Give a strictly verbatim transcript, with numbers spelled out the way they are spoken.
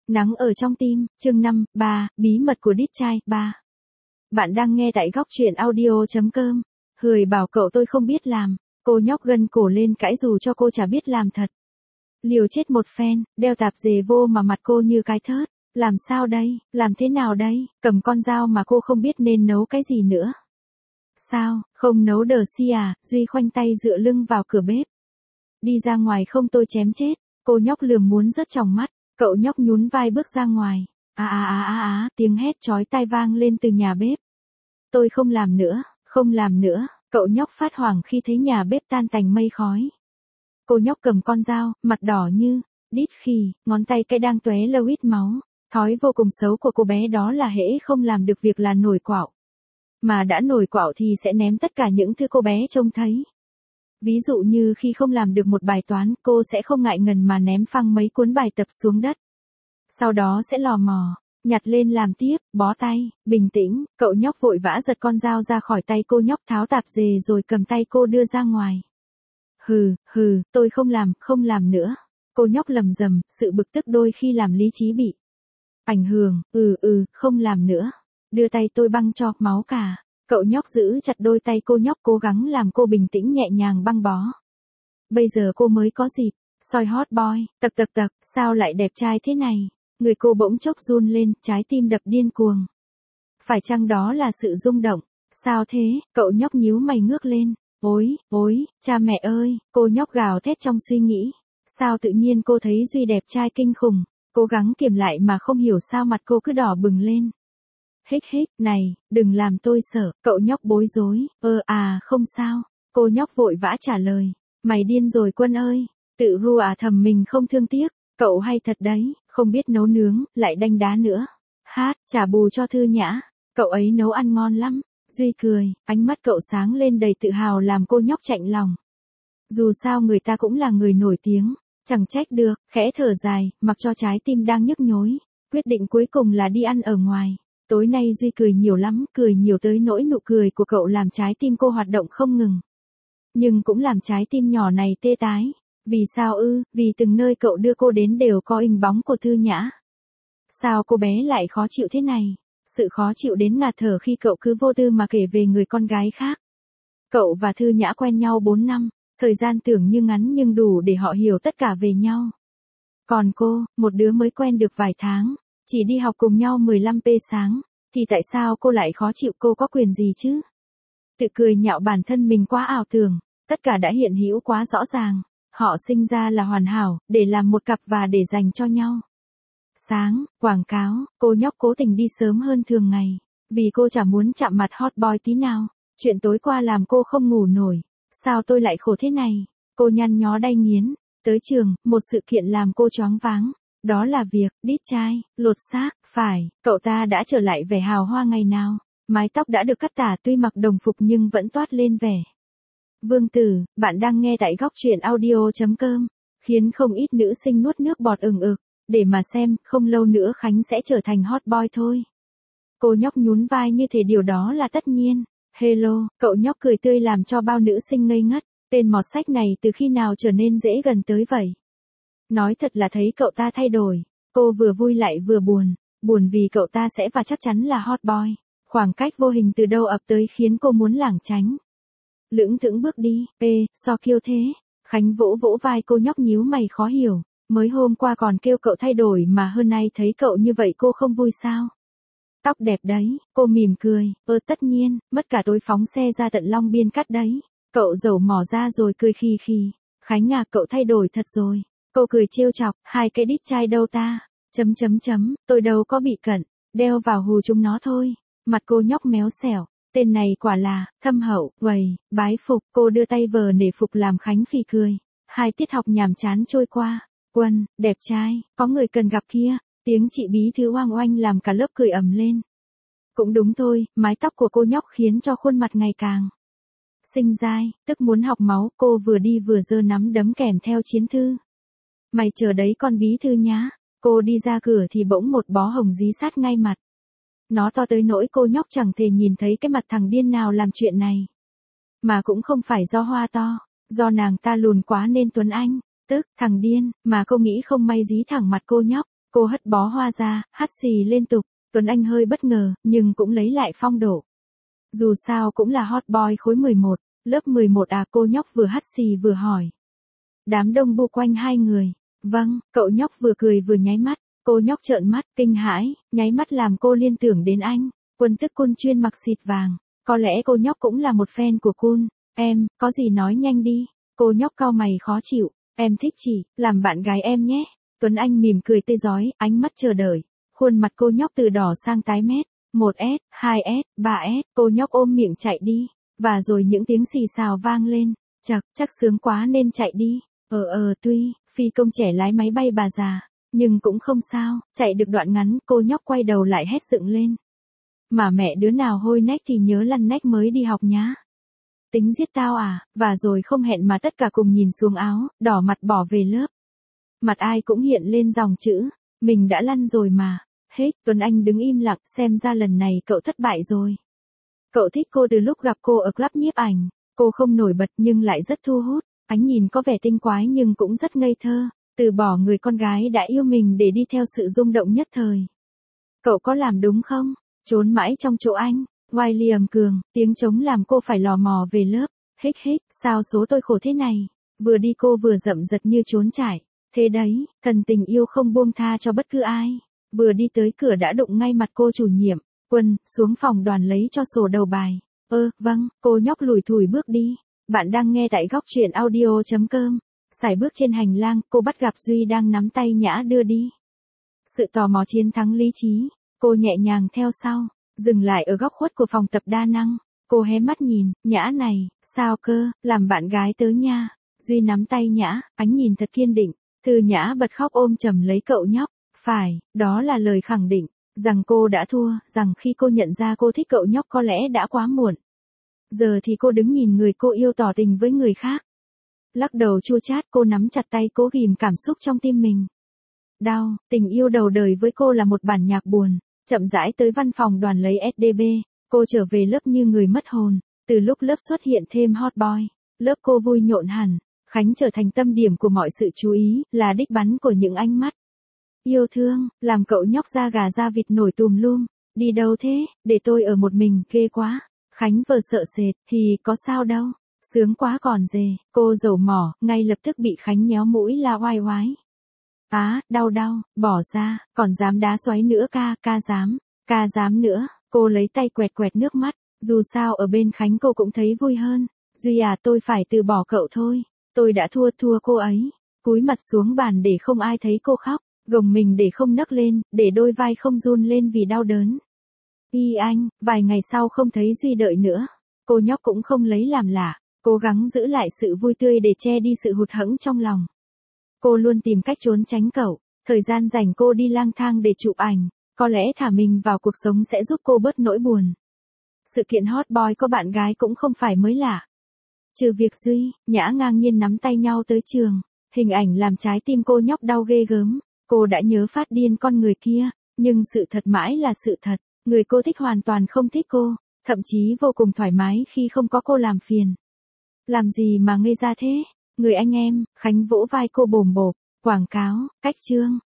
Nắng ở trong tim, chương năm, ba, bí mật của đít trai, ba. Bạn đang nghe tại góc truyện audio.com. Hười bảo cậu tôi không biết làm, cô nhóc gân cổ lên cãi dù cho cô chả biết làm thật. Liều chết một phen, đeo tạp dề vô mà mặt cô như cái thớt. Làm sao đây, làm thế nào đây, cầm con dao mà cô không biết nên nấu cái gì nữa. Sao, không nấu đờ si à, Duy khoanh tay dựa lưng vào cửa bếp. Đi ra ngoài không tôi chém chết, cô nhóc lườm muốn rớt tròng mắt. Cậu nhóc nhún vai bước ra ngoài. À à à à à, tiếng hét chói tai vang lên từ nhà bếp. Tôi không làm nữa, không làm nữa, cậu nhóc phát hoảng khi thấy nhà bếp tan tành mây khói. Cô nhóc cầm con dao, mặt đỏ như, đít khì, ngón tay cái đang tóe lâu ít máu. Thói vô cùng xấu của cô bé đó là hễ không làm được việc là nổi quạo. Mà đã nổi quạo thì sẽ ném tất cả những thứ cô bé trông thấy. Ví dụ như khi không làm được một bài toán, cô sẽ không ngại ngần mà ném phăng mấy cuốn bài tập xuống đất. Sau đó sẽ lò mò, nhặt lên làm tiếp, bó tay, bình tĩnh, cậu nhóc vội vã giật con dao ra khỏi tay cô nhóc, tháo tạp dề rồi cầm tay cô đưa ra ngoài. Hừ, hừ, tôi không làm, không làm nữa. Cô nhóc lầm rầm, sự bực tức đôi khi làm lý trí bị ảnh hưởng, ừ ừ, không làm nữa. Đưa tay tôi băng cho, máu cả. Cậu nhóc giữ chặt đôi tay cô nhóc cố gắng làm cô bình tĩnh nhẹ nhàng băng bó. Bây giờ cô mới có dịp, soi hot boy, tật tật tật, sao lại đẹp trai thế này. Người cô bỗng chốc run lên, trái tim đập điên cuồng. Phải chăng đó là sự rung động? Sao thế, cậu nhóc nhíu mày ngước lên. Ôi, ôi, cha mẹ ơi, cô nhóc gào thét trong suy nghĩ. Sao tự nhiên cô thấy Duy đẹp trai kinh khủng, cố gắng kiềm lại mà không hiểu sao mặt cô cứ đỏ bừng lên. Hích hích, này, đừng làm tôi sợ, cậu nhóc bối rối, ơ à không sao, cô nhóc vội vã trả lời, mày điên rồi Quân ơi, tự ru à thầm mình không thương tiếc, cậu hay thật đấy, không biết nấu nướng, lại đanh đá nữa, hát, trả bù cho Thư Nhã, cậu ấy nấu ăn ngon lắm, Duy cười, ánh mắt cậu sáng lên đầy tự hào làm cô nhóc chạnh lòng. Dù sao người ta cũng là người nổi tiếng, chẳng trách được, khẽ thở dài, mặc cho trái tim đang nhức nhối, quyết định cuối cùng là đi ăn ở ngoài. Tối nay Duy cười nhiều lắm, cười nhiều tới nỗi nụ cười của cậu làm trái tim cô hoạt động không ngừng. Nhưng cũng làm trái tim nhỏ này tê tái. Vì sao ư, vì từng nơi cậu đưa cô đến đều có hình bóng của Thư Nhã. Sao cô bé lại khó chịu thế này? Sự khó chịu đến ngạt thở khi cậu cứ vô tư mà kể về người con gái khác. Cậu và Thư Nhã quen nhau bốn năm, thời gian tưởng như ngắn nhưng đủ để họ hiểu tất cả về nhau. Còn cô, một đứa mới quen được vài tháng. Chỉ đi học cùng nhau mười lăm phút sáng, thì tại sao cô lại khó chịu, cô có quyền gì chứ? Tự cười nhạo bản thân mình quá ảo tưởng, tất cả đã hiện hữu quá rõ ràng, họ sinh ra là hoàn hảo, để làm một cặp và để dành cho nhau. Sáng, quảng cáo, cô nhóc cố tình đi sớm hơn thường ngày, vì cô chả muốn chạm mặt hot boy tí nào, chuyện tối qua làm cô không ngủ nổi, sao tôi lại khổ thế này, cô nhăn nhó đay nghiến, tới trường, một sự kiện làm cô choáng váng. Đó là việc, đít trai, lột xác, phải, cậu ta đã trở lại vẻ hào hoa ngày nào. Mái tóc đã được cắt tả tuy mặc đồng phục nhưng vẫn toát lên vẻ vương tử, bạn đang nghe tại góc truyện audio.com, khiến không ít nữ sinh nuốt nước bọt ừng ực, để mà xem, không lâu nữa Khánh sẽ trở thành hot boy thôi. Cô nhóc nhún vai như thể điều đó là tất nhiên. Hello, cậu nhóc cười tươi làm cho bao nữ sinh ngây ngất, tên mọt sách này từ khi nào trở nên dễ gần tới vậy? Nói thật là thấy cậu ta thay đổi, cô vừa vui lại vừa buồn, buồn vì cậu ta sẽ và chắc chắn là hot boy, khoảng cách vô hình từ đâu ập tới khiến cô muốn lảng tránh. Lững thững bước đi, ê, so kiêu thế, Khánh vỗ vỗ vai cô nhóc nhíu mày khó hiểu, mới hôm qua còn kêu cậu thay đổi mà hơn nay thấy cậu như vậy cô không vui sao? Tóc đẹp đấy, cô mỉm cười, ơ tất nhiên, mất cả tối phóng xe ra tận Long Biên cắt đấy, cậu dầu mỏ ra rồi cười khì khì, Khánh à cậu thay đổi thật rồi. Cô cười trêu chọc, hai cái đít trai đâu ta, chấm chấm chấm, tôi đâu có bị cận, đeo vào hù chúng nó thôi, mặt cô nhóc méo xẻo, tên này quả là, thâm hậu, quầy, bái phục, cô đưa tay vờ nể phục làm Khánh phì cười, hai tiết học nhàm chán trôi qua, Quân, đẹp trai, có người cần gặp kia, tiếng chị bí thư oang oanh làm cả lớp cười ầm lên. Cũng đúng thôi, mái tóc của cô nhóc khiến cho khuôn mặt ngày càng xinh dai, tức muốn học máu, cô vừa đi vừa giơ nắm đấm kèm theo chiến thư. Mày chờ đấy con bí thư nhá. Cô đi ra cửa thì bỗng một bó hồng dí sát ngay mặt. Nó to tới nỗi cô nhóc chẳng thể nhìn thấy cái mặt thằng điên nào làm chuyện này. Mà cũng không phải do hoa to, do nàng ta lùn quá nên Tuấn Anh, tức thằng điên, mà cô nghĩ không may dí thẳng mặt cô nhóc. Cô hất bó hoa ra, hắt xì liên tục. Tuấn Anh hơi bất ngờ, nhưng cũng lấy lại phong độ. Dù sao cũng là hot boy khối mười một, lớp mười một à, cô nhóc vừa hắt xì vừa hỏi. Đám đông bu quanh hai người. Vâng, cậu nhóc vừa cười vừa nháy mắt. Cô nhóc trợn mắt, kinh hãi, nháy mắt làm cô liên tưởng đến anh. Quân tức Kun chuyên mặc xịt vàng. Có lẽ cô nhóc cũng là một fan của Kun. Em, có gì nói nhanh đi. Cô nhóc cau mày khó chịu. Em thích chị, làm bạn gái em nhé. Tuấn Anh mỉm cười tươi rói, ánh mắt chờ đợi. Khuôn mặt cô nhóc từ đỏ sang tái mét. một S, hai S, ba S, cô nhóc ôm miệng chạy đi. Và rồi những tiếng xì xào vang lên. Chật, chắc sướng quá nên chạy đi. Ờ ờ tuy, phi công trẻ lái máy bay bà già. Nhưng cũng không sao, chạy được đoạn ngắn, cô nhóc quay đầu lại hét dựng lên. Mà mẹ đứa nào hôi nách thì nhớ lăn nách mới đi học nhá. Tính giết tao à, và rồi không hẹn mà tất cả cùng nhìn xuống áo, đỏ mặt bỏ về lớp. Mặt ai cũng hiện lên dòng chữ, mình đã lăn rồi mà. Hết, Tuấn Anh đứng im lặng, xem ra lần này cậu thất bại rồi. Cậu thích cô từ lúc gặp cô ở club nhiếp ảnh, cô không nổi bật nhưng lại rất thu hút, ánh nhìn có vẻ tinh quái nhưng cũng rất ngây thơ, từ bỏ người con gái đã yêu mình để đi theo sự rung động nhất thời. Cậu có làm đúng không? Trốn mãi trong chỗ anh, William Cường, tiếng trống làm cô phải lò mò về lớp, hích hích, sao số tôi khổ thế này, vừa đi cô vừa dậm giật như trốn chạy, thế đấy, thần tình yêu không buông tha cho bất cứ ai. Vừa đi tới cửa đã đụng ngay mặt cô chủ nhiệm. Quân, xuống phòng đoàn lấy cho sổ đầu bài. Ơ, vâng, cô nhóc lủi thủi bước đi. Bạn đang nghe tại góc truyện audio.com. Sải bước trên hành lang, cô bắt gặp Duy đang nắm tay Nhã đưa đi. Sự tò mò chiến thắng lý trí. Cô nhẹ nhàng theo sau, dừng lại ở góc khuất của phòng tập đa năng. Cô hé mắt nhìn, Nhã này, sao cơ, làm bạn gái tớ nha. Duy nắm tay Nhã, ánh nhìn thật kiên định. Thư Nhã bật khóc ôm chầm lấy cậu nhóc. Phải, đó là lời khẳng định, rằng cô đã thua, rằng khi cô nhận ra cô thích cậu nhóc có lẽ đã quá muộn. Giờ thì cô đứng nhìn người cô yêu tỏ tình với người khác. Lắc đầu chua chát, cô nắm chặt tay cố ghìm cảm xúc trong tim mình. Đau, tình yêu đầu đời với cô là một bản nhạc buồn. Chậm rãi tới văn phòng đoàn lấy ét đê bê, cô trở về lớp như người mất hồn. Từ lúc lớp xuất hiện thêm hot boy, lớp cô vui nhộn hẳn. Khánh trở thành tâm điểm của mọi sự chú ý, là đích bắn của những ánh mắt yêu thương, làm cậu nhóc da gà da vịt nổi tùm lum. Đi đâu thế, để tôi ở một mình, ghê quá. Khánh vờ sợ sệt, thì có sao đâu. Sướng quá còn dề, cô dầu mỏ, ngay lập tức bị Khánh nhéo mũi la oai oái. Á, đau đau, bỏ ra, còn dám đá xoáy nữa ca, ca dám, ca dám nữa. Cô lấy tay quẹt quẹt nước mắt, dù sao ở bên Khánh cô cũng thấy vui hơn. Duy à, tôi phải từ bỏ cậu thôi. Tôi đã thua thua cô ấy. Cúi mặt xuống bàn để không ai thấy cô khóc. Gồng mình để không nấc lên, để đôi vai không run lên vì đau đớn. Y anh, vài ngày sau không thấy Duy đợi nữa. Cô nhóc cũng không lấy làm lạ, cố gắng giữ lại sự vui tươi để che đi sự hụt hẫng trong lòng. Cô luôn tìm cách trốn tránh cậu, thời gian rảnh cô đi lang thang để chụp ảnh, có lẽ thả mình vào cuộc sống sẽ giúp cô bớt nỗi buồn. Sự kiện hot boy có bạn gái cũng không phải mới lạ. Trừ việc Duy, Nhã ngang nhiên nắm tay nhau tới trường, hình ảnh làm trái tim cô nhóc đau ghê gớm. Cô đã nhớ phát điên con người kia, nhưng sự thật mãi là sự thật, người cô thích hoàn toàn không thích cô, thậm chí vô cùng thoải mái khi không có cô làm phiền. Làm gì mà ngây ra thế? Người anh em, Khánh vỗ vai cô bồm bộp, quảng cáo, cách chương,